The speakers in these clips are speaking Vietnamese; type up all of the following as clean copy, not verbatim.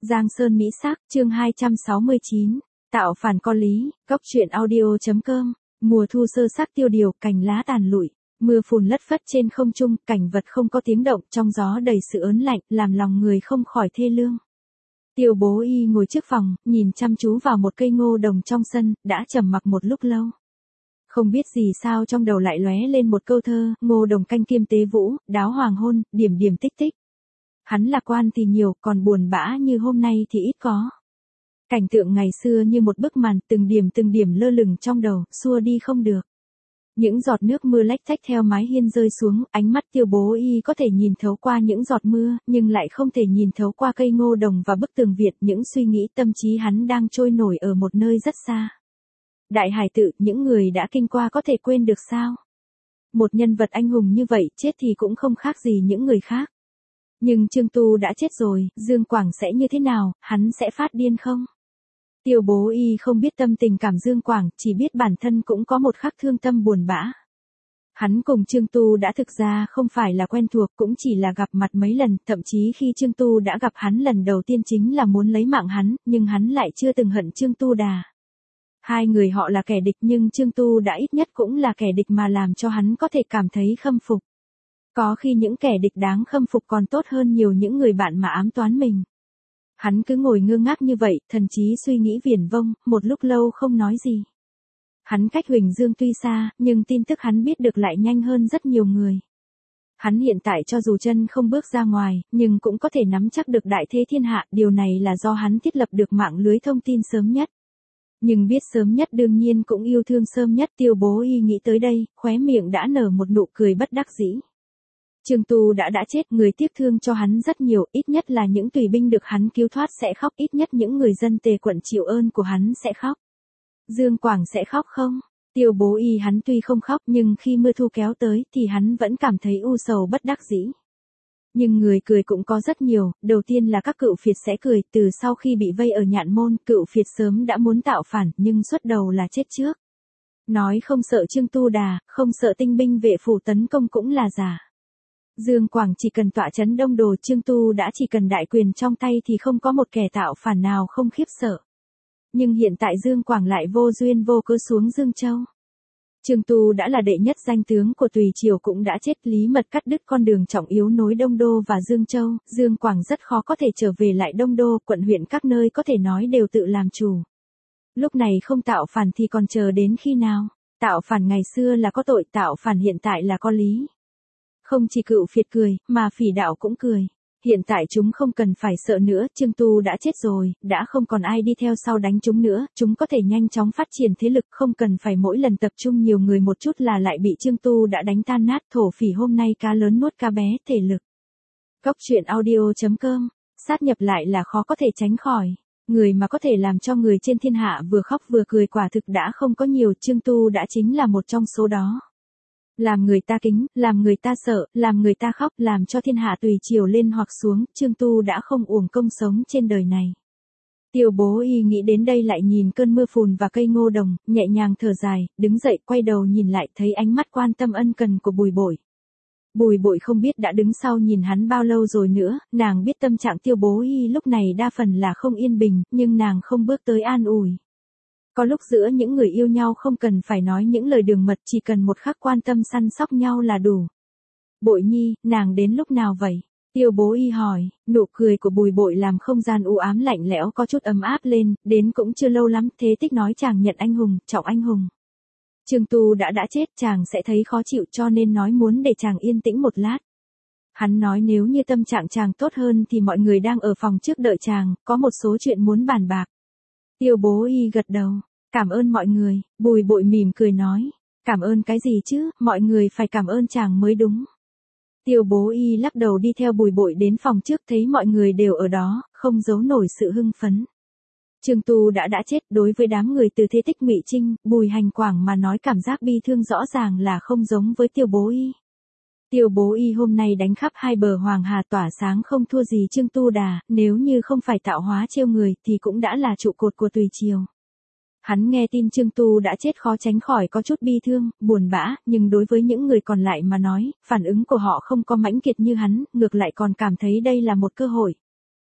Giang Sơn Mỹ Sắc, chương 269, tạo phản có lý, góc truyện audio.com, mùa thu sơ sắc tiêu điều, cành lá tàn lụi, mưa phùn lất phất trên không trung, cảnh vật không có tiếng động, trong gió đầy sự ớn lạnh, làm lòng người không khỏi thê lương. Tiêu Bố Y ngồi trước phòng, nhìn chăm chú vào một cây ngô đồng trong sân, đã trầm mặc một lúc lâu. Không biết gì sao trong đầu lại lóe lên một câu thơ, ngô đồng canh kim tế vũ, đáo hoàng hôn, điểm điểm tích tích. Hắn lạc quan thì nhiều, còn buồn bã như hôm nay thì ít có. Cảnh tượng ngày xưa như một bức màn, từng điểm lơ lửng trong đầu, xua đi không được. Những giọt nước mưa lách tách theo mái hiên rơi xuống, ánh mắt Tiêu Bố Y có thể nhìn thấu qua những giọt mưa, nhưng lại không thể nhìn thấu qua cây ngô đồng và bức tường Việt. Những suy nghĩ tâm trí hắn đang trôi nổi ở một nơi rất xa. Đại hải tự, những người đã kinh qua có thể quên được sao? Một nhân vật anh hùng như vậy, chết thì cũng không khác gì những người khác. Nhưng Trương Tu đã chết rồi, Dương Quảng sẽ như thế nào, hắn sẽ phát điên không? Tiêu Bố Y không biết tâm tình cảm Dương Quảng, chỉ biết bản thân cũng có một khắc thương tâm buồn bã. Hắn cùng Trương Tu đã thực ra không phải là quen thuộc, cũng chỉ là gặp mặt mấy lần, thậm chí khi Trương Tu đã gặp hắn lần đầu tiên chính là muốn lấy mạng hắn, nhưng hắn lại chưa từng hận Trương Tu Đà. Hai người họ là kẻ địch nhưng Trương Tu đã ít nhất cũng là kẻ địch mà làm cho hắn có thể cảm thấy khâm phục. Có khi những kẻ địch đáng khâm phục còn tốt hơn nhiều những người bạn mà ám toán mình. Hắn cứ ngồi ngơ ngác như vậy, thần trí suy nghĩ viển vông, một lúc lâu không nói gì. Hắn cách Huỳnh Dương tuy xa, nhưng tin tức hắn biết được lại nhanh hơn rất nhiều người. Hắn hiện tại cho dù chân không bước ra ngoài, nhưng cũng có thể nắm chắc được đại thế thiên hạ, điều này là do hắn thiết lập được mạng lưới thông tin sớm nhất. Nhưng biết sớm nhất đương nhiên cũng yêu thương sớm nhất. Tiêu Bố Y nghĩ tới đây, khóe miệng đã nở một nụ cười bất đắc dĩ. Trương Tu đã chết, người tiếc thương cho hắn rất nhiều, ít nhất là những tùy binh được hắn cứu thoát sẽ khóc, ít nhất những người dân Tề quận chịu ơn của hắn sẽ khóc. Dương Quảng sẽ khóc không? Tiêu Bố Y hắn tuy không khóc nhưng khi mưa thu kéo tới thì hắn vẫn cảm thấy u sầu bất đắc dĩ. Nhưng người cười cũng có rất nhiều, đầu tiên là các cựu phiệt sẽ cười, từ sau khi bị vây ở Nhạn Môn, cựu phiệt sớm đã muốn tạo phản, nhưng xuất đầu là chết trước. Nói không sợ Trương Tu Đà, không sợ tinh binh vệ phủ tấn công cũng là giả. Dương Quảng chỉ cần tọa trấn Đông Đồ, Trương Tu đã chỉ cần đại quyền trong tay thì không có một kẻ tạo phản nào không khiếp sợ. Nhưng hiện tại Dương Quảng lại vô duyên vô cớ xuống Dương Châu. Trương Tu đã là đệ nhất danh tướng của Tùy Triều cũng đã chết, Lý Mật cắt đứt con đường trọng yếu nối Đông Đô và Dương Châu, Dương Quảng rất khó có thể trở về lại Đông Đô, quận huyện các nơi có thể nói đều tự làm chủ. Lúc này không tạo phản thì còn chờ đến khi nào? Tạo phản ngày xưa là có tội, tạo phản hiện tại là có lý. Không chỉ cựu phiệt cười, mà phỉ đạo cũng cười. Hiện tại chúng không cần phải sợ nữa, Trương Tu đã chết rồi, đã không còn ai đi theo sau đánh chúng nữa, chúng có thể nhanh chóng phát triển thế lực, không cần phải mỗi lần tập trung nhiều người một chút là lại bị Trương Tu đã đánh tan nát. Thổ phỉ hôm nay cá lớn nuốt cá bé, thể lực. Góc truyện audio.com, sát nhập lại là khó có thể tránh khỏi. Người mà có thể làm cho người trên thiên hạ vừa khóc vừa cười quả thực đã không có nhiều, Trương Tu đã chính là một trong số đó. Làm người ta kính, làm người ta sợ, làm người ta khóc, làm cho thiên hạ tùy chiều lên hoặc xuống, Trương Tu đã không uổng công sống trên đời này. Tiêu Bố Y nghĩ đến đây lại nhìn cơn mưa phùn và cây ngô đồng, nhẹ nhàng thở dài, đứng dậy quay đầu nhìn lại thấy ánh mắt quan tâm ân cần của Bùi Bội. Bùi Bội không biết đã đứng sau nhìn hắn bao lâu rồi nữa, nàng biết tâm trạng Tiêu Bố Y lúc này đa phần là không yên bình, nhưng nàng không bước tới an ủi. Có lúc giữa những người yêu nhau không cần phải nói những lời đường mật, chỉ cần một khắc quan tâm săn sóc nhau là đủ. Bội nhi, nàng đến lúc nào vậy? Tiêu Bố Y hỏi, nụ cười của Bùi Bội làm không gian u ám lạnh lẽo có chút ấm áp lên, đến cũng chưa lâu lắm, Thế Tích nói chàng nhận anh hùng, trọng anh hùng. Trương Tu đã chết, chàng sẽ thấy khó chịu cho nên nói muốn để chàng yên tĩnh một lát. Hắn nói nếu như tâm trạng chàng tốt hơn thì mọi người đang ở phòng trước đợi chàng, có một số chuyện muốn bàn bạc. Tiêu Bố Y gật đầu, cảm ơn mọi người. Bùi Bội mỉm cười nói, cảm ơn cái gì chứ, mọi người phải cảm ơn chàng mới đúng. Tiêu Bố Y lắc đầu đi theo Bùi Bội đến phòng trước, thấy mọi người đều ở đó, không giấu nổi sự hưng phấn. Trương Tu đã chết, đối với đám người từ Thế Tích Ngụy Trinh, Bùi Hành Quảng mà nói cảm giác bi thương rõ ràng là không giống với Tiêu Bố Y. Tiêu Bố Y hôm nay đánh khắp hai bờ Hoàng Hà tỏa sáng không thua gì Trương Tu Đà, nếu như không phải tạo hóa trêu người thì cũng đã là trụ cột của Tùy Triều. Hắn nghe tin Trương Tu đã chết khó tránh khỏi có chút bi thương, buồn bã, nhưng đối với những người còn lại mà nói, phản ứng của họ không có mãnh liệt như hắn, ngược lại còn cảm thấy đây là một cơ hội.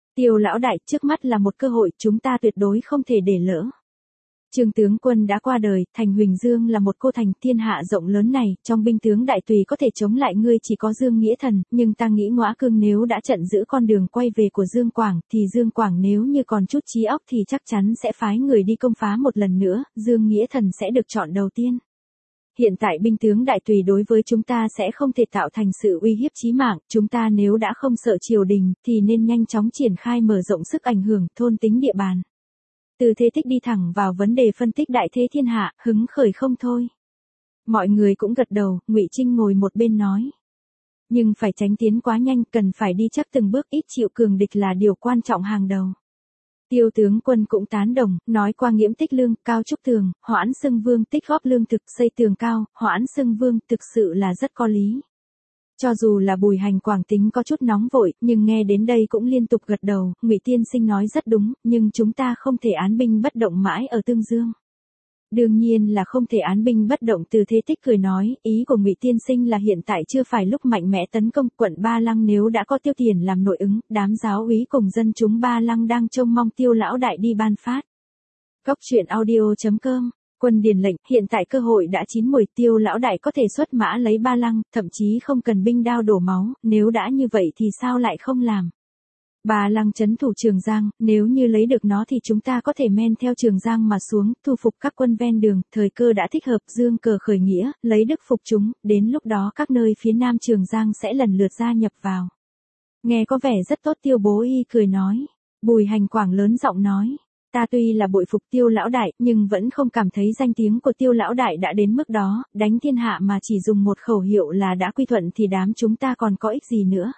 Tiêu lão đại, trước mắt là một cơ hội, chúng ta tuyệt đối không thể để lỡ. Trương tướng quân đã qua đời, thành Huỳnh Dương là một cô thành thiên hạ rộng lớn này, trong binh tướng đại tùy có thể chống lại ngươi chỉ có Dương Nghĩa Thần, nhưng ta nghĩ Ngõa Cương nếu đã chặn giữ con đường quay về của Dương Quảng, thì Dương Quảng nếu như còn chút trí óc thì chắc chắn sẽ phái người đi công phá một lần nữa, Dương Nghĩa Thần sẽ được chọn đầu tiên. Hiện tại binh tướng đại tùy đối với chúng ta sẽ không thể tạo thành sự uy hiếp chí mạng, chúng ta nếu đã không sợ triều đình, thì nên nhanh chóng triển khai mở rộng sức ảnh hưởng, thôn tính địa bàn. Từ Thế Tích đi thẳng vào vấn đề phân tích đại thế thiên hạ, hứng khởi không thôi. Mọi người cũng gật đầu, Ngụy Trinh ngồi một bên nói. Nhưng phải tránh tiến quá nhanh, cần phải đi chắc từng bước, ít chịu cường địch là điều quan trọng hàng đầu. Tiêu tướng quân cũng tán đồng, nói qua Nghiễm tích lương, cao trúc tường, Hoãn xưng vương tích góp lương thực, xây tường cao, Hoãn xưng vương thực sự là rất có lý. Cho dù là Bùi Hành Quảng tính có chút nóng vội, nhưng nghe đến đây cũng liên tục gật đầu, Ngụy tiên sinh nói rất đúng, nhưng chúng ta không thể án binh bất động mãi ở Tương Dương. Đương nhiên là không thể án binh bất động. Từ Thế Tích cười nói, ý của Ngụy tiên sinh là hiện tại chưa phải lúc mạnh mẽ tấn công, quận Ba Lăng nếu đã có Tiêu Tiền làm nội ứng, đám giáo úy cùng dân chúng Ba Lăng đang trông mong Tiêu lão đại đi ban phát. Góc truyện audio.com. Quân điền lệnh, hiện tại cơ hội đã chín muồi, Tiêu lão đại có thể xuất mã lấy Ba Lăng, thậm chí không cần binh đao đổ máu, nếu đã như vậy thì sao lại không làm. Ba Lăng trấn thủ Trường Giang, nếu như lấy được nó thì chúng ta có thể men theo Trường Giang mà xuống, thu phục các quân ven đường, thời cơ đã thích hợp, dương cờ khởi nghĩa, lấy đức phục chúng, đến lúc đó các nơi phía nam Trường Giang sẽ lần lượt gia nhập vào. Nghe có vẻ rất tốt. Tiêu Bố Y cười nói. Bùi Hành Quảng lớn giọng nói. Ta tuy là bội phục Tiêu lão đại, nhưng vẫn không cảm thấy danh tiếng của Tiêu lão đại đã đến mức đó, đánh thiên hạ mà chỉ dùng một khẩu hiệu là đã quy thuận thì đám chúng ta còn có ích gì nữa.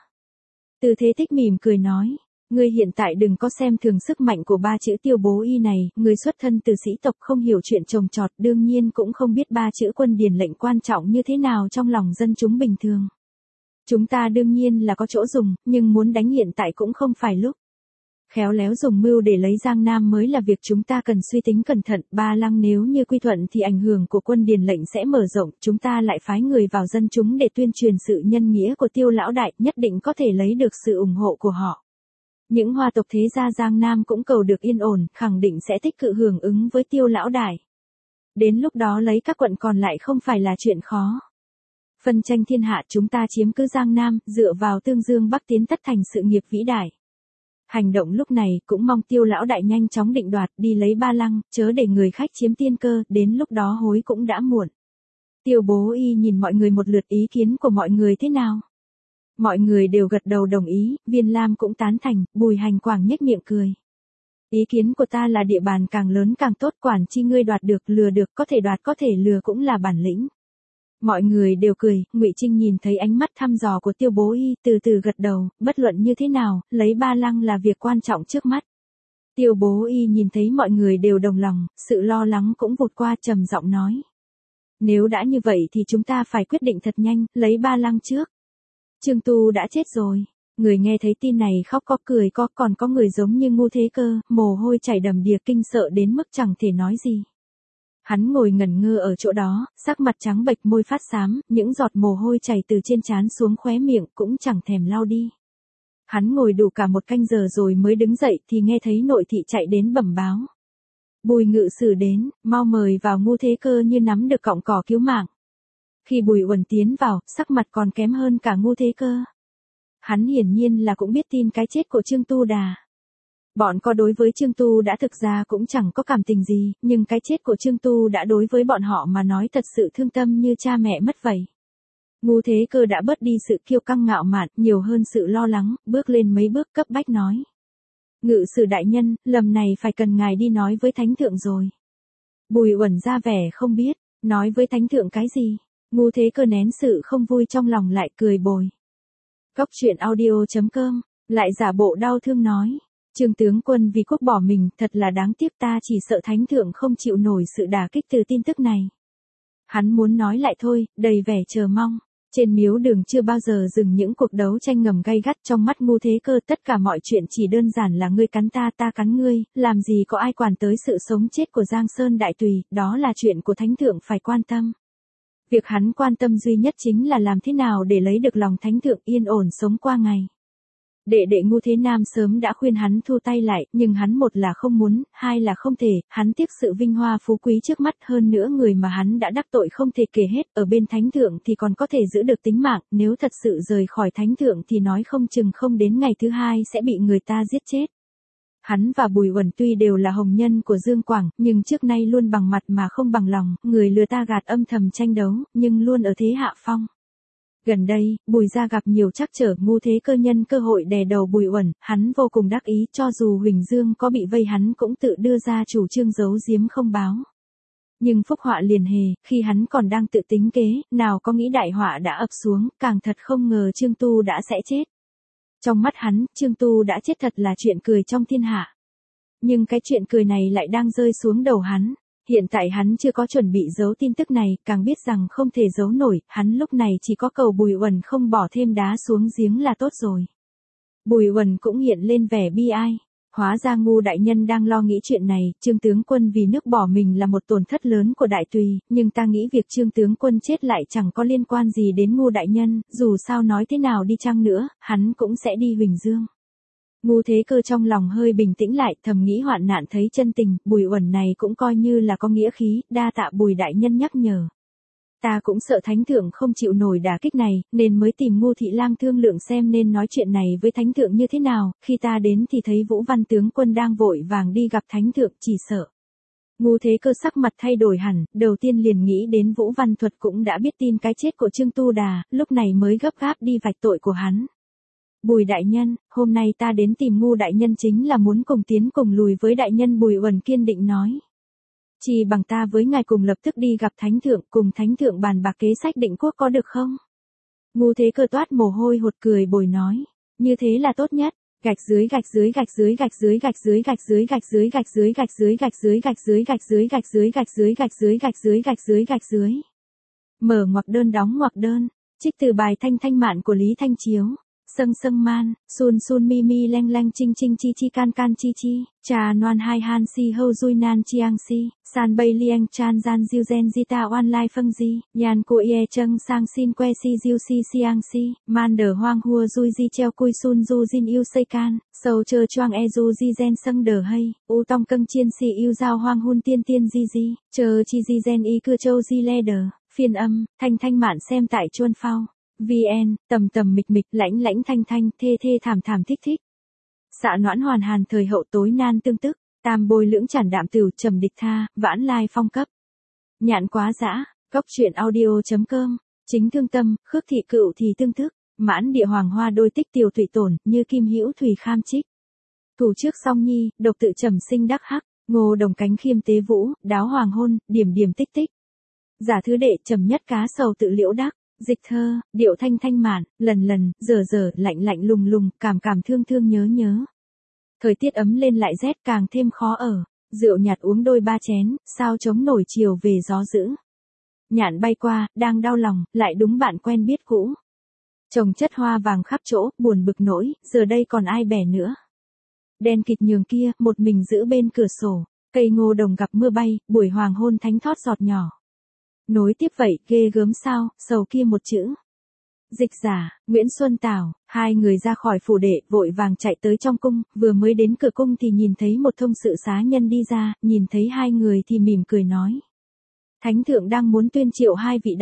Từ Thế Tích mỉm cười nói, ngươi hiện tại đừng có xem thường sức mạnh của ba chữ Tiêu Bố Y này, ngươi xuất thân từ sĩ tộc không hiểu chuyện trồng trọt, đương nhiên cũng không biết ba chữ quân điền lệnh quan trọng như thế nào trong lòng dân chúng bình thường. Chúng ta đương nhiên là có chỗ dùng, nhưng muốn đánh hiện tại cũng không phải lúc. Khéo léo dùng mưu để lấy Giang Nam mới là việc chúng ta cần suy tính cẩn thận. Ba Lăng nếu như quy thuận thì ảnh hưởng của quân điền lệnh sẽ mở rộng, chúng ta lại phái người vào dân chúng để tuyên truyền sự nhân nghĩa của Tiêu lão đại, nhất định có thể lấy được sự ủng hộ của họ. Những hoa tộc thế gia Giang Nam cũng cầu được yên ổn, khẳng định sẽ tích cực hưởng ứng với Tiêu lão đại. Đến lúc đó lấy các quận còn lại không phải là chuyện khó. Phân tranh thiên hạ, chúng ta chiếm cứ Giang Nam, dựa vào Tương Dương Bắc tiến tất thành sự nghiệp vĩ đại. Hành động lúc này cũng mong Tiêu lão đại nhanh chóng định đoạt, đi lấy Ba Lăng, chớ để người khách chiếm tiên cơ, đến lúc đó hối cũng đã muộn. Tiêu Bố Y nhìn mọi người một lượt, ý kiến của mọi người thế nào? Mọi người đều gật đầu đồng ý, Viên Lam cũng tán thành, Bùi Hành Quảng nhếch miệng cười. Ý kiến của ta là địa bàn càng lớn càng tốt, quản chi ngươi đoạt được, lừa được, có thể đoạt có thể lừa cũng là bản lĩnh. Mọi người đều cười, Ngụy Trinh nhìn thấy ánh mắt thăm dò của Tiêu Bố Y, từ từ gật đầu, bất luận như thế nào, lấy Ba Lăng là việc quan trọng trước mắt. Tiêu Bố Y nhìn thấy mọi người đều đồng lòng, sự lo lắng cũng vụt qua, trầm giọng nói. Nếu đã như vậy thì chúng ta phải quyết định thật nhanh, lấy Ba Lăng trước. Trương Tu đã chết rồi. Người nghe thấy tin này khóc có cười có, còn có người giống như Ngu Thế Cơ, mồ hôi chảy đầm đìa, kinh sợ đến mức chẳng thể nói gì. Hắn ngồi ngẩn ngơ ở chỗ đó, sắc mặt trắng bệch, môi phát xám, những giọt mồ hôi chảy từ trên trán xuống khóe miệng cũng chẳng thèm lau đi. Hắn ngồi đủ cả một canh giờ rồi mới đứng dậy thì nghe thấy nội thị chạy đến bẩm báo. Bùi ngự sử đến, mau mời vào. Ngu Thế Cơ như nắm được cọng cỏ cứu mạng. Khi Bùi Uẩn tiến vào, sắc mặt còn kém hơn cả Ngu Thế Cơ. Hắn hiển nhiên là cũng biết tin cái chết của Trương Tu Đà. Bọn có đối với Trương Tu đã thực ra cũng chẳng có cảm tình gì, nhưng cái chết của Trương Tu đã đối với bọn họ mà nói thật sự thương tâm như cha mẹ mất vậy. Ngu Thế Cơ đã bớt đi sự kiêu căng ngạo mạn, nhiều hơn sự lo lắng, bước lên mấy bước cấp bách nói. Ngự sử đại nhân, lầm này phải cần ngài đi nói với thánh thượng rồi. Bùi Uẩn ra vẻ không biết, nói với thánh thượng cái gì. Ngu Thế Cơ nén sự không vui trong lòng lại cười bồi. Góc truyện audio.com, lại giả bộ đau thương nói. Trương tướng quân vì quốc bỏ mình, thật là đáng tiếc, ta chỉ sợ thánh thượng không chịu nổi sự đả kích từ tin tức này. Hắn muốn nói lại thôi, đầy vẻ chờ mong. Trên miếu đường chưa bao giờ dừng những cuộc đấu tranh ngầm gay gắt, trong mắt Ngu Thế Cơ tất cả mọi chuyện chỉ đơn giản là ngươi cắn ta, ta cắn ngươi, làm gì có ai quản tới sự sống chết của Giang Sơn đại tùy, đó là chuyện của thánh thượng phải quan tâm. Việc hắn quan tâm duy nhất chính là làm thế nào để lấy được lòng thánh thượng, yên ổn sống qua ngày. Đệ đệ Ngu Thế Nam sớm đã khuyên hắn thu tay lại, nhưng hắn một là không muốn, hai là không thể, hắn tiếc sự vinh hoa phú quý trước mắt, hơn nữa người mà hắn đã đắc tội không thể kể hết, ở bên thánh thượng thì còn có thể giữ được tính mạng, nếu thật sự rời khỏi thánh thượng thì nói không chừng không đến ngày thứ hai sẽ bị người ta giết chết. Hắn và Bùi Uẩn tuy đều là hồng nhân của Dương Quảng, nhưng trước nay luôn bằng mặt mà không bằng lòng, người lừa ta gạt âm thầm tranh đấu, nhưng luôn ở thế hạ phong. Gần đây, Bùi gia gặp nhiều trắc trở, Ngu Thế Cơ nhân cơ hội đè đầu Bùi Uẩn, hắn vô cùng đắc ý, cho dù Huỳnh Dương có bị vây hắn cũng tự đưa ra chủ trương giấu giếm không báo. Nhưng phúc họa liền hề, khi hắn còn đang tự tính kế, nào có nghĩ đại họa đã ập xuống, càng thật không ngờ Trương Tu đã sẽ chết. Trong mắt hắn, Trương Tu đã chết thật là chuyện cười trong thiên hạ. Nhưng cái chuyện cười này lại đang rơi xuống đầu hắn. Hiện tại hắn chưa có chuẩn bị giấu tin tức này, càng biết rằng không thể giấu nổi, hắn lúc này chỉ có cầu Bùi Uẩn không bỏ thêm đá xuống giếng là tốt rồi. Bùi Uẩn cũng hiện lên vẻ bi ai. Hóa ra Ngu đại nhân đang lo nghĩ chuyện này, Trương tướng quân vì nước bỏ mình là một tổn thất lớn của đại tùy, nhưng ta nghĩ việc Trương tướng quân chết lại chẳng có liên quan gì đến Ngu đại nhân, dù sao nói thế nào đi chăng nữa, hắn cũng sẽ đi Huỳnh Dương. Ngu Thế Cơ trong lòng hơi bình tĩnh lại, thầm nghĩ hoạn nạn thấy chân tình, Bùi Uẩn này cũng coi như là có nghĩa khí, đa tạ Bùi đại nhân nhắc nhở. Ta cũng sợ thánh thượng không chịu nổi đả kích này, nên mới tìm Ngu thị lang thương lượng xem nên nói chuyện này với thánh thượng như thế nào, khi ta đến thì thấy Vũ Văn tướng quân đang vội vàng đi gặp thánh thượng, chỉ sợ. Ngu Thế Cơ sắc mặt thay đổi hẳn, đầu tiên liền nghĩ đến Vũ Văn Thuật cũng đã biết tin cái chết của Trương Tu Đà, lúc này mới gấp gáp đi vạch tội của hắn. Bùi đại nhân, hôm nay ta đến tìm Ngu đại nhân chính là muốn cùng tiến cùng lùi với đại nhân, Bùi Uẩn kiên định nói. Chỉ bằng ta với ngài cùng lập tức đi gặp thánh thượng, cùng thánh thượng bàn bạc kế sách định quốc có được không? Ngu Thế Cơ toát mồ hôi hột cười bồi nói, như thế là tốt nhất. Gạch dưới gạch dưới gạch dưới gạch dưới gạch dưới gạch dưới gạch dưới gạch dưới gạch dưới gạch dưới gạch dưới gạch dưới gạch dưới gạch dưới gạch dưới gạch dưới gạch dưới gạch dưới. Mở ngoặc đơn đóng ngoặc đơn, trích từ bài Thanh Thanh Mạn của Lý Thanh Chiếu. Sâng sâng man, sun sun mi mi leng leng ching ching chi chi can can chi chi, trà noan hai han si hâu dui nan chiang si, san bay lieng chan gian diu gen di ta oan lai phân di, nhan cô ye châng sang xin que si diu si siang si, man đờ hoang hua dui di treo cui sun du jin yêu xây can, sâu chơ choang e du di gen sâng đờ hay, u tong câng chiên si yêu giao hoang hun tiên tiên di, chơ chi di gen y cưa châu di le đờ, phiên âm, Thanh Thanh Mạn xem tại chuôn phao. VN, tầm tầm mịch mịch, lãnh lãnh thanh thanh, thê thê thảm thảm thích thích. Xạ noãn hoàn hàn thời hậu tối nan tương tức, tam bôi lưỡng chản đạm tửu trầm địch tha, vãn lai phong cấp. Nhạn quá dã, góc truyện audio.com, chính thương tâm, khước thị cựu thì tương thức, mãn địa hoàng hoa đôi tích tiểu thủy tổn, như kim hữu thủy kham trích. Thủ trước song nhi, độc tự trầm sinh đắc hắc, ngô đồng cánh khiêm tế vũ, đáo hoàng hôn, điểm điểm tích tích. Giả thứ đệ trầm nhất cá sầu tự liễu đắc. Dịch thơ, điệu thanh thanh mạn, lần lần, giờ giờ, lạnh lạnh lùng lùng, cảm cảm thương thương nhớ nhớ. Thời tiết ấm lên lại rét càng thêm khó ở, rượu nhạt uống đôi ba chén, sao chống nổi chiều về gió dữ. Nhạn bay qua, đang đau lòng, lại đúng bạn quen biết cũ. Trồng chất hoa vàng khắp chỗ, buồn bực nỗi, giờ đây còn ai bẻ nữa. Đen kịt nhường kia, một mình giữ bên cửa sổ, cây ngô đồng gặp mưa bay, buổi hoàng hôn thánh thót giọt nhỏ. Nối tiếp vậy, ghê gớm sao, sầu kia một chữ. Dịch giả, Nguyễn Xuân Tảo, hai người ra khỏi phủ đệ, vội vàng chạy tới trong cung, vừa mới đến cửa cung thì nhìn thấy một thông sự xá nhân đi ra, nhìn thấy hai người thì mỉm cười nói. Thánh thượng đang muốn tuyên triệu hai vị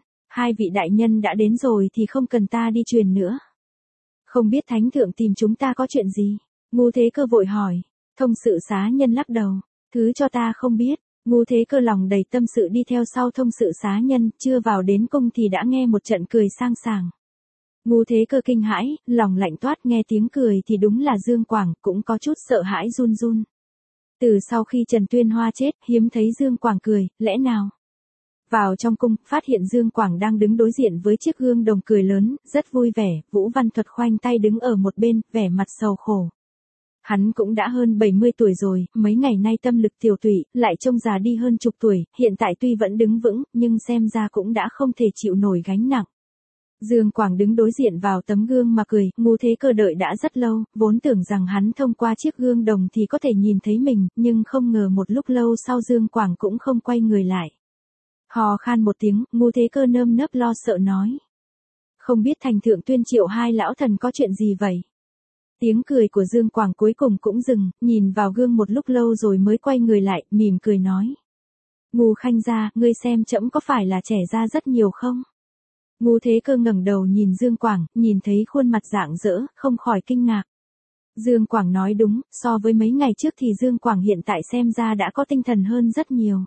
đại nhân đã đến rồi thì không cần ta đi truyền nữa. Không biết thánh thượng tìm chúng ta có chuyện gì? Ngu Thế Cơ vội hỏi, thông sự xá nhân lắc đầu, thứ cho ta không biết. Ngu Thế Cơ lòng đầy tâm sự đi theo sau thông sự xá nhân, chưa vào đến cung thì đã nghe một trận cười sang sảng. Ngu Thế Cơ kinh hãi, lòng lạnh toát, nghe tiếng cười thì đúng là Dương Quảng, cũng có chút sợ hãi run run. Từ sau khi Trần Tuyên Hoa chết, hiếm thấy Dương Quảng cười, lẽ nào? Vào trong cung, phát hiện Dương Quảng đang đứng đối diện với chiếc gương đồng cười lớn, rất vui vẻ, Vũ Văn Thuật khoanh tay đứng ở một bên, vẻ mặt sầu khổ. Hắn cũng đã hơn 70 tuổi rồi, mấy ngày nay tâm lực tiểu tụy, lại trông già đi hơn chục tuổi, hiện tại tuy vẫn đứng vững, nhưng xem ra cũng đã không thể chịu nổi gánh nặng. Dương Quảng đứng đối diện vào tấm gương mà cười, Ngu Thế Cơ đợi đã rất lâu, vốn tưởng rằng hắn thông qua chiếc gương đồng thì có thể nhìn thấy mình, nhưng không ngờ một lúc lâu sau Dương Quảng cũng không quay người lại. Hò khan một tiếng, Ngu Thế Cơ nơm nớp lo sợ nói. Không biết thành thượng tuyên triệu hai lão thần có chuyện gì vậy? Tiếng cười của Dương Quảng cuối cùng cũng dừng, nhìn vào gương một lúc lâu rồi mới quay người lại, mỉm cười nói. Ngô Khanh gia, ngươi xem trẫm có phải là trẻ ra rất nhiều không? Ngô Thế Cơ ngẩng đầu nhìn Dương Quảng, nhìn thấy khuôn mặt rạng rỡ, không khỏi kinh ngạc. Dương Quảng nói đúng, so với mấy ngày trước thì Dương Quảng hiện tại xem ra đã có tinh thần hơn rất nhiều.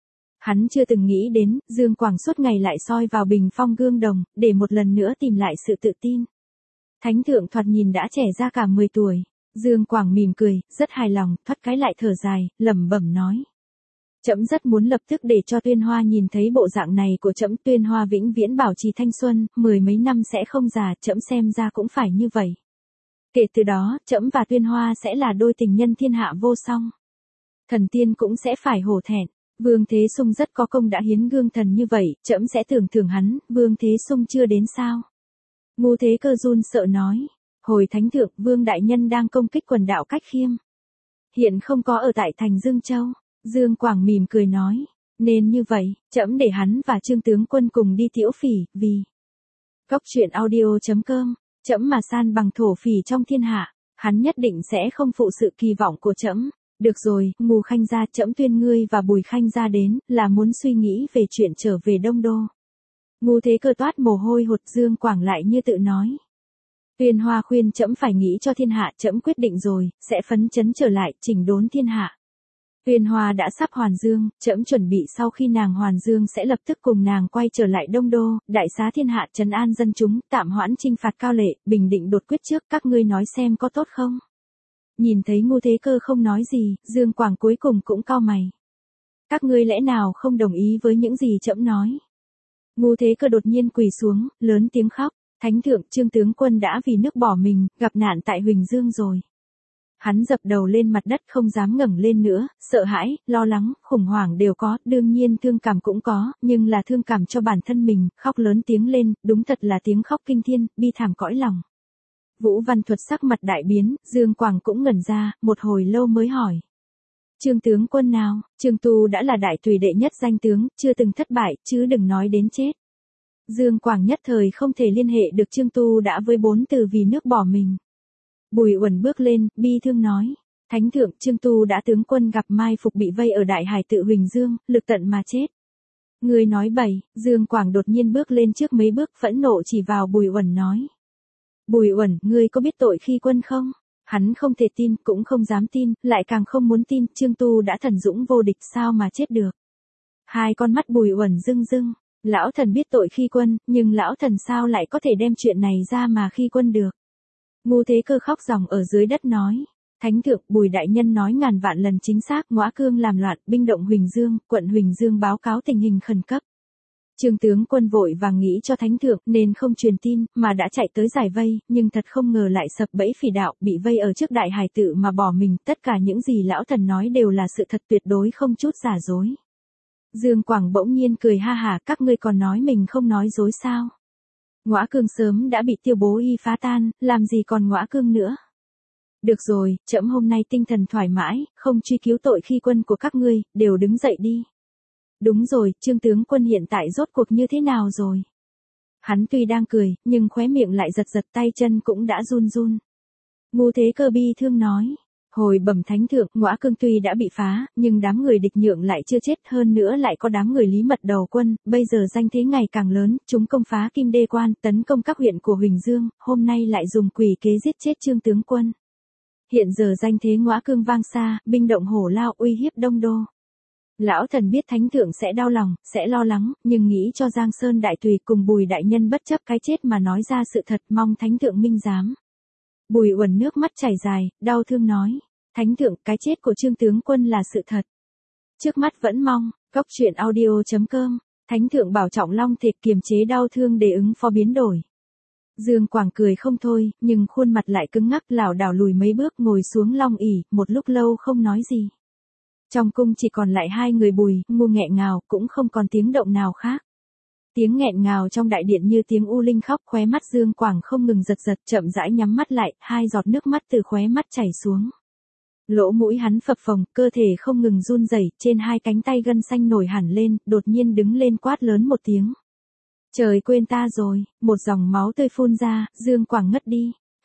Hắn chưa từng nghĩ đến, Dương Quảng suốt ngày lại soi vào bình phong gương đồng, để một lần nữa tìm lại sự tự tin. Thánh thượng thoạt nhìn đã trẻ ra cả 10 tuổi. Dương Quảng mỉm cười, rất hài lòng, thoát cái lại thở dài, lẩm bẩm nói. Trẫm rất muốn lập tức để cho Tuyên Hoa nhìn thấy bộ dạng này của trẫm. Tuyên Hoa vĩnh viễn bảo trì thanh xuân, 10 mấy năm sẽ không già, trẫm xem ra cũng phải như vậy. Kể từ đó, trẫm và Tuyên Hoa sẽ là đôi tình nhân thiên hạ vô song. Thần tiên cũng sẽ phải hổ thẹn. Vương Thế Sung rất có công đã hiến gương thần như vậy, trẫm sẽ tưởng thưởng hắn. Vương Thế Sung chưa đến sao? Ngô Thế Cơ run sợ nói. Hồi thánh thượng, Vương đại nhân đang công kích quần đạo Cách Khiêm. Hiện không có ở tại thành Dương Châu. Dương Quảng mỉm cười nói. Nên như vậy, trẫm để hắn và Trương tướng quân cùng đi Tiễu Phỉ, vì Cốc truyện audio.com, trẫm mà san bằng thổ phỉ trong thiên hạ, hắn nhất định sẽ không phụ sự kỳ vọng của trẫm. Được rồi, Ngô Khanh gia, trẫm tuyên ngươi và Bùi Khanh gia đến, là muốn suy nghĩ về chuyện trở về Đông Đô. Ngô Thế Cơ toát mồ hôi hột. Dương Quảng lại như tự nói. Tuyên Hoa khuyên trẫm phải nghĩ cho thiên hạ, trẫm quyết định rồi, sẽ phấn chấn trở lại, chỉnh đốn thiên hạ. Tuyên Hoa đã sắp hoàn dương, trẫm chuẩn bị sau khi nàng hoàn dương sẽ lập tức cùng nàng quay trở lại Đông Đô, đại xá thiên hạ, trấn an dân chúng, tạm hoãn chinh phạt Cao Lệ, bình định đột quyết trước, các ngươi nói xem có tốt không? Nhìn thấy Ngô Thế Cơ không nói gì, Dương Quảng cuối cùng cũng cau mày. Các ngươi lẽ nào không đồng ý với những gì trẫm nói? Ngô Thế Cơ đột nhiên quỳ xuống, lớn tiếng khóc. Thánh thượng, Trương tướng quân đã vì nước bỏ mình, gặp nạn tại Huỳnh Dương rồi. Hắn dập đầu lên mặt đất không dám ngẩng lên nữa, sợ hãi, lo lắng, khủng hoảng đều có, đương nhiên thương cảm cũng có, nhưng là thương cảm cho bản thân mình, khóc lớn tiếng lên, đúng thật là tiếng khóc kinh thiên, bi thảm cõi lòng. Vũ Văn Thuật sắc mặt đại biến, Dương Quảng cũng ngẩn ra, một hồi lâu mới hỏi. Trương tướng quân nào? Trương Tu đã là đại tùy đệ nhất danh tướng, chưa từng thất bại, chứ đừng nói đến chết. Dương Quảng nhất thời không thể liên hệ được Trương Tu đã với 4 từ vì nước bỏ mình. Bùi Uẩn bước lên, bi thương nói. Thánh thượng, Trương Tu đã tướng quân gặp mai phục bị vây ở Đại Hải tự Huỳnh Dương, lực tận mà chết. Người nói bậy. Dương Quảng đột nhiên bước lên trước mấy bước, phẫn nộ chỉ vào Bùi Uẩn nói. Bùi Uẩn, ngươi có biết tội khi quân không? Hắn không thể tin, cũng không dám tin, lại càng không muốn tin, Trương Tu đã thần dũng vô địch, sao mà chết được. Hai con mắt Bùi Uẩn rưng rưng. Lão thần biết tội khi quân, nhưng lão thần sao lại có thể đem chuyện này ra mà khi quân được. Ngô Thế Cơ khóc ròng ở dưới đất nói. Thánh thượng, Bùi đại nhân nói ngàn vạn lần chính xác, Ngõa Cương làm loạn, binh động Huỳnh Dương, quận Huỳnh Dương báo cáo tình hình khẩn cấp. Trương tướng quân vội vàng nghĩ cho thánh thượng nên không truyền tin, mà đã chạy tới giải vây, nhưng thật không ngờ lại sập bẫy phỉ đạo, bị vây ở trước Đại Hải tự mà bỏ mình, tất cả những gì lão thần nói đều là sự thật tuyệt đối không chút giả dối. Dương Quảng bỗng nhiên cười ha hả, các ngươi còn nói mình không nói dối sao? Ngõa Cương sớm đã bị Tiêu Bố Y phá tan, làm gì còn Ngõa Cương nữa? Được rồi, trẫm hôm nay tinh thần thoải mái, không truy cứu tội khi quân của các ngươi, đều đứng dậy đi. Đúng rồi, Trương tướng quân hiện tại rốt cuộc như thế nào rồi? Hắn tuy đang cười, nhưng khóe miệng lại giật giật, tay chân cũng đã run run. Ngô Thế Cơ bi thương nói. Hồi bẩm thánh thượng, Ngõa Cương tuy đã bị phá, nhưng đám người địch nhượng lại chưa chết, hơn nữa lại có đám người Lý Mật đầu quân, bây giờ danh thế ngày càng lớn, chúng công phá Kim Đê Quan, tấn công các huyện của Huỳnh Dương, hôm nay lại dùng quỷ kế giết chết Trương tướng quân. Hiện giờ danh thế Ngõa Cương vang xa, binh động Hổ Lao uy hiếp Đông Đô. Lão thần biết thánh thượng sẽ đau lòng, sẽ lo lắng, nhưng nghĩ cho Giang Sơn đại tùy cùng Bùi đại nhân bất chấp cái chết mà nói ra sự thật, mong thánh thượng minh giám. Bùi Uẩn nước mắt chảy dài, đau thương nói. Thánh thượng, cái chết của Trương tướng quân là sự thật. Trước mắt vẫn mong, Cốc truyện audio.com, thánh thượng bảo trọng long thịt, kiềm chế đau thương để ứng phó biến đổi. Dương Quảng cười không thôi, nhưng khuôn mặt lại cứng ngắc, lảo đảo lùi mấy bước ngồi xuống long ỷ, một lúc lâu không nói gì. Trong cung chỉ còn lại hai người Bùi, Ngô nghẹn ngào, cũng không còn tiếng động nào khác. Tiếng nghẹn ngào trong đại điện như tiếng u linh khóc, khóe mắt Dương Quảng không ngừng giật giật, chậm rãi nhắm mắt lại, hai giọt nước mắt từ khóe mắt chảy xuống. Lỗ mũi hắn phập phồng, cơ thể không ngừng run rẩy, trên hai cánh tay gân xanh nổi hẳn lên, đột nhiên đứng lên quát lớn một tiếng. Trời quên ta rồi, một dòng máu tươi phun ra, Dương Quảng ngất đi.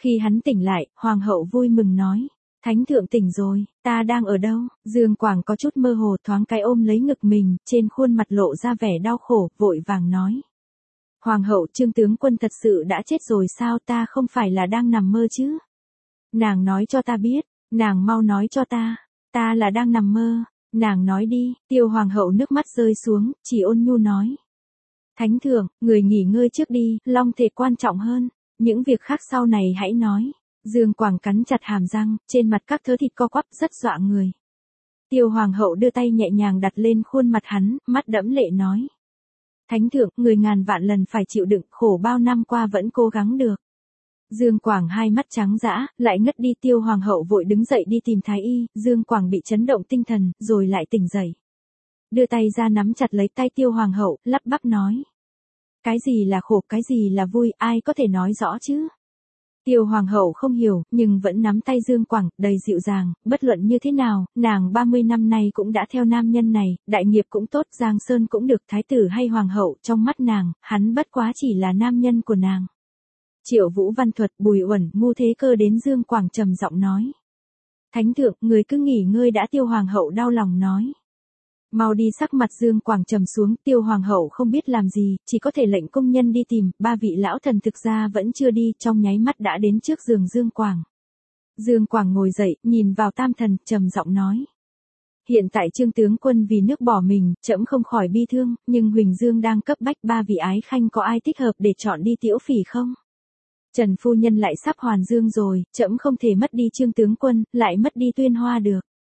Khi hắn tỉnh lại, hoàng hậu vui mừng nói. Thánh thượng tỉnh rồi, ta đang ở đâu? Dương Quảng có chút mơ hồ thoáng cái ôm lấy ngực mình, trên khuôn mặt lộ ra vẻ đau khổ, vội vàng nói. Hoàng hậu, Trương tướng quân thật sự đã chết rồi sao, ta không phải là đang nằm mơ chứ? Nàng nói cho ta biết, nàng mau nói cho ta là đang nằm mơ, nàng nói đi, Tiêu hoàng hậu nước mắt rơi xuống, chỉ ôn nhu nói. Thánh thượng, người nghỉ ngơi trước đi, long thể quan trọng hơn, những việc khác sau này hãy nói. Dương Quảng cắn chặt hàm răng, trên mặt các thớ thịt co quắp rất dọa người. Tiêu hoàng hậu đưa tay nhẹ nhàng đặt lên khuôn mặt hắn, mắt đẫm lệ nói. Thánh thượng, người ngàn vạn lần phải chịu đựng, khổ bao năm qua vẫn cố gắng được. Dương Quảng hai mắt trắng dã, lại ngất đi. Tiêu hoàng hậu vội đứng dậy đi tìm thái y, Dương Quảng bị chấn động tinh thần, rồi lại tỉnh dậy. Đưa tay ra nắm chặt lấy tay Tiêu hoàng hậu, lắp bắp nói. Cái gì là khổ, cái gì là vui, ai có thể nói rõ chứ? Tiêu hoàng hậu không hiểu, nhưng vẫn nắm tay Dương Quảng, đầy dịu dàng, bất luận như thế nào, nàng 30 năm nay cũng đã theo nam nhân này, đại nghiệp cũng tốt, Giang Sơn cũng được, thái tử hay hoàng hậu, trong mắt nàng, hắn bất quá chỉ là nam nhân của nàng. Triệu Vũ Văn Thuật, Bùi Uẩn, Ngu Thế Cơ đến Dương Quảng trầm giọng nói. Thánh thượng, người cứ nghỉ ngơi đã. Tiêu hoàng hậu đau lòng nói. Mau đi. Sắc mặt Dương Quảng trầm xuống, Tiêu hoàng hậu không biết làm gì, chỉ có thể lệnh công nhân đi tìm, ba vị lão thần thực ra vẫn chưa đi, trong nháy mắt đã đến trước giường Dương Quảng. Dương Quảng ngồi dậy, nhìn vào tam thần, trầm giọng nói. Hiện tại Trương tướng quân vì nước bỏ mình, trẫm không khỏi bi thương, nhưng Huỳnh Dương đang cấp bách, ba vị ái khanh có ai thích hợp để chọn đi Tiễu Phỉ không? Trần phu nhân lại sắp hoàn dương rồi, trẫm không thể mất đi Trương tướng quân, lại mất đi Tuyên Hoa được.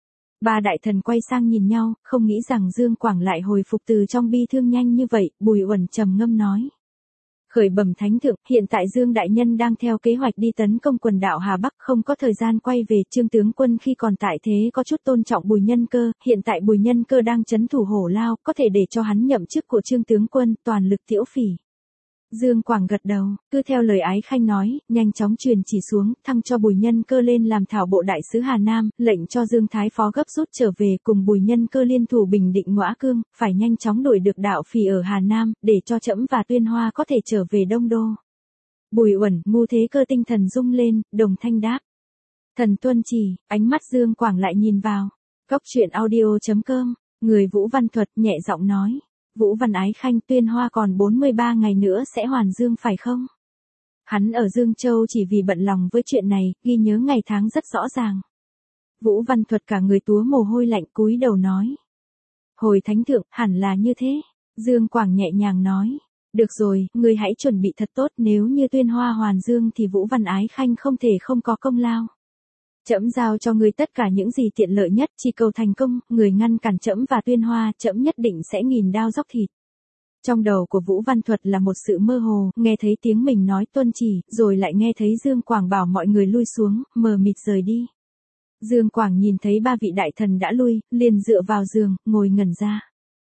Ba đại thần quay sang nhìn nhau, không nghĩ rằng Dương Quảng lại hồi phục từ trong bi thương nhanh như vậy. Bùi Uẩn trầm ngâm nói. Khởi bẩm thánh thượng, hiện tại Dương đại nhân đang theo kế hoạch đi tấn công quần đảo Hà Bắc, không có thời gian quay về. Trương tướng quân khi còn tại thế có chút tôn trọng Bùi Nhân Cơ, hiện tại Bùi Nhân Cơ đang trấn thủ Hổ Lao, có thể để cho hắn nhậm chức của Trương tướng quân, toàn lực Tiễu Phỉ. Dương Quảng gật đầu, cứ theo lời ái khanh nói, nhanh chóng truyền chỉ xuống, thăng cho Bùi Nhân Cơ lên làm thảo bộ đại sứ Hà Nam, lệnh cho Dương Thái Phó gấp rút trở về cùng Bùi Nhân Cơ liên thủ bình định Ngõa Cương, phải nhanh chóng đuổi được đạo Phỉ ở Hà Nam, để cho trẫm và Tuyên Hoa có thể trở về Đông Đô. Bùi Uẩn, Ngu Thế Cơ tinh thần rung lên, đồng thanh đáp. Thần tuân chỉ. Ánh mắt Dương Quảng lại nhìn vào. Góc truyện audio.com, người Vũ Văn Thuật nhẹ giọng nói. Vũ Văn ái khanh, Tuyên Hoa còn 43 ngày nữa sẽ hoàn dương phải không? Hắn ở Dương Châu chỉ vì bận lòng với chuyện này, ghi nhớ ngày tháng rất rõ ràng. Vũ Văn Thuật cả người túa mồ hôi lạnh, cúi đầu nói. Hồi thánh thượng, hẳn là như thế. Dương Quảng nhẹ nhàng nói. Được rồi, ngươi hãy chuẩn bị thật tốt, nếu như Tuyên Hoa hoàn dương thì Vũ Văn ái khanh không thể không có công lao. Trẫm giao cho ngươi tất cả những gì tiện lợi nhất, chỉ cầu thành công, người ngăn cản trẫm và Tuyên Hoa, trẫm nhất định sẽ nghìn đao dóc thịt. Trong đầu của Vũ Văn Thuật là một sự mơ hồ, nghe thấy tiếng mình nói tuân chỉ, rồi lại nghe thấy Dương Quảng bảo mọi người lui xuống, mờ mịt rời đi. Dương Quảng nhìn thấy ba vị đại thần đã lui, liền dựa vào giường, ngồi ngẩn ra.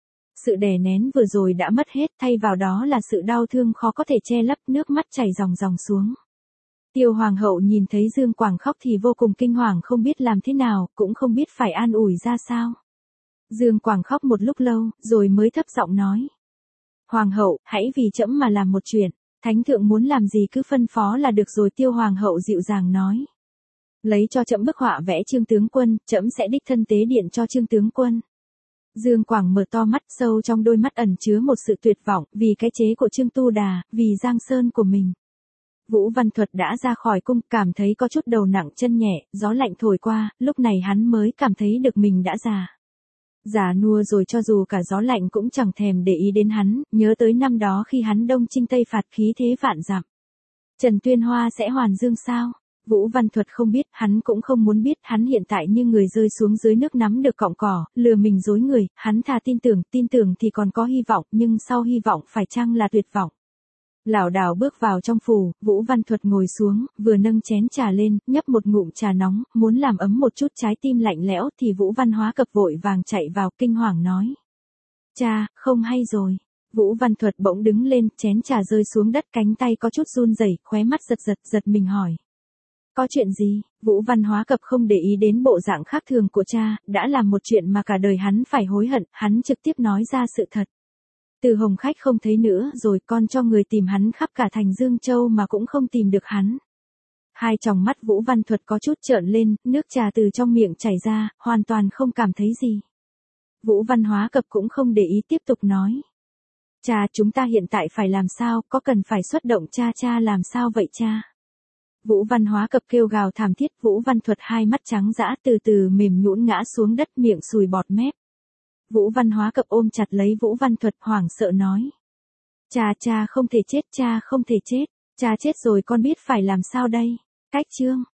Sự đè nén vừa rồi đã mất hết, thay vào đó là sự đau thương khó có thể che lấp, nước mắt chảy ròng ròng xuống. Tiêu hoàng hậu nhìn thấy Dương Quảng khóc thì vô cùng kinh hoàng, không biết làm thế nào, cũng không biết phải an ủi ra sao. Dương Quảng khóc một lúc lâu, rồi mới thấp giọng nói. Hoàng hậu, hãy vì trẫm mà làm một chuyện, thánh thượng muốn làm gì cứ phân phó là được rồi. Tiêu hoàng hậu dịu dàng nói. Lấy cho trẫm bức họa vẽ Trương tướng quân, trẫm sẽ đích thân tế điện cho Trương tướng quân. Dương Quảng mở to mắt, sâu trong đôi mắt ẩn chứa một sự tuyệt vọng, vì cái chế của Trương Tu Đà, vì Giang Sơn của mình. Vũ Văn Thuật đã ra khỏi cung, cảm thấy có chút đầu nặng chân nhẹ, gió lạnh thổi qua, lúc này hắn mới cảm thấy được mình đã già. Già nua rồi, cho dù cả gió lạnh cũng chẳng thèm để ý đến hắn, nhớ tới năm đó khi hắn đông chinh tây phạt, khí thế vạn dặm. Trần Tuyên Hoa sẽ hoàn dương sao? Vũ Văn Thuật không biết, hắn cũng không muốn biết, hắn hiện tại như người rơi xuống dưới nước nắm được cọng cỏ, lừa mình dối người, hắn thà tin tưởng thì còn có hy vọng, nhưng sau hy vọng phải chăng là tuyệt vọng. Lảo đảo bước vào trong phủ, Vũ Văn Thuật ngồi xuống, vừa nâng chén trà lên, nhấp một ngụm trà nóng, muốn làm ấm một chút trái tim lạnh lẽo thì Vũ Văn Hóa Cập vội vàng chạy vào, kinh hoàng nói. Cha, không hay rồi. Vũ Văn Thuật bỗng đứng lên, chén trà rơi xuống đất, cánh tay có chút run rẩy, khóe mắt giật mình hỏi. Có chuyện gì? Vũ Văn Hóa Cập không để ý đến bộ dạng khác thường của cha, đã làm một chuyện mà cả đời hắn phải hối hận, hắn trực tiếp nói ra sự thật. Từ Hồng Khách không thấy nữa rồi, con cho người tìm hắn khắp cả thành Dương Châu mà cũng không tìm được hắn. Hai tròng mắt Vũ Văn Thuật có chút trợn lên, nước trà từ trong miệng chảy ra, hoàn toàn không cảm thấy gì. Vũ Văn Hóa Cập cũng không để ý tiếp tục nói. Cha, chúng ta hiện tại phải làm sao, có cần phải xuất động cha làm sao vậy cha? Vũ Văn Hóa Cập kêu gào thảm thiết, Vũ Văn Thuật hai mắt trắng dã từ từ mềm nhũn ngã xuống đất, miệng sùi bọt mép. Vũ Văn Hóa Cập ôm chặt lấy Vũ Văn Thuật, hoảng sợ nói. Cha không thể chết, cha không thể chết, cha chết rồi con biết phải làm sao đây? Cách chương.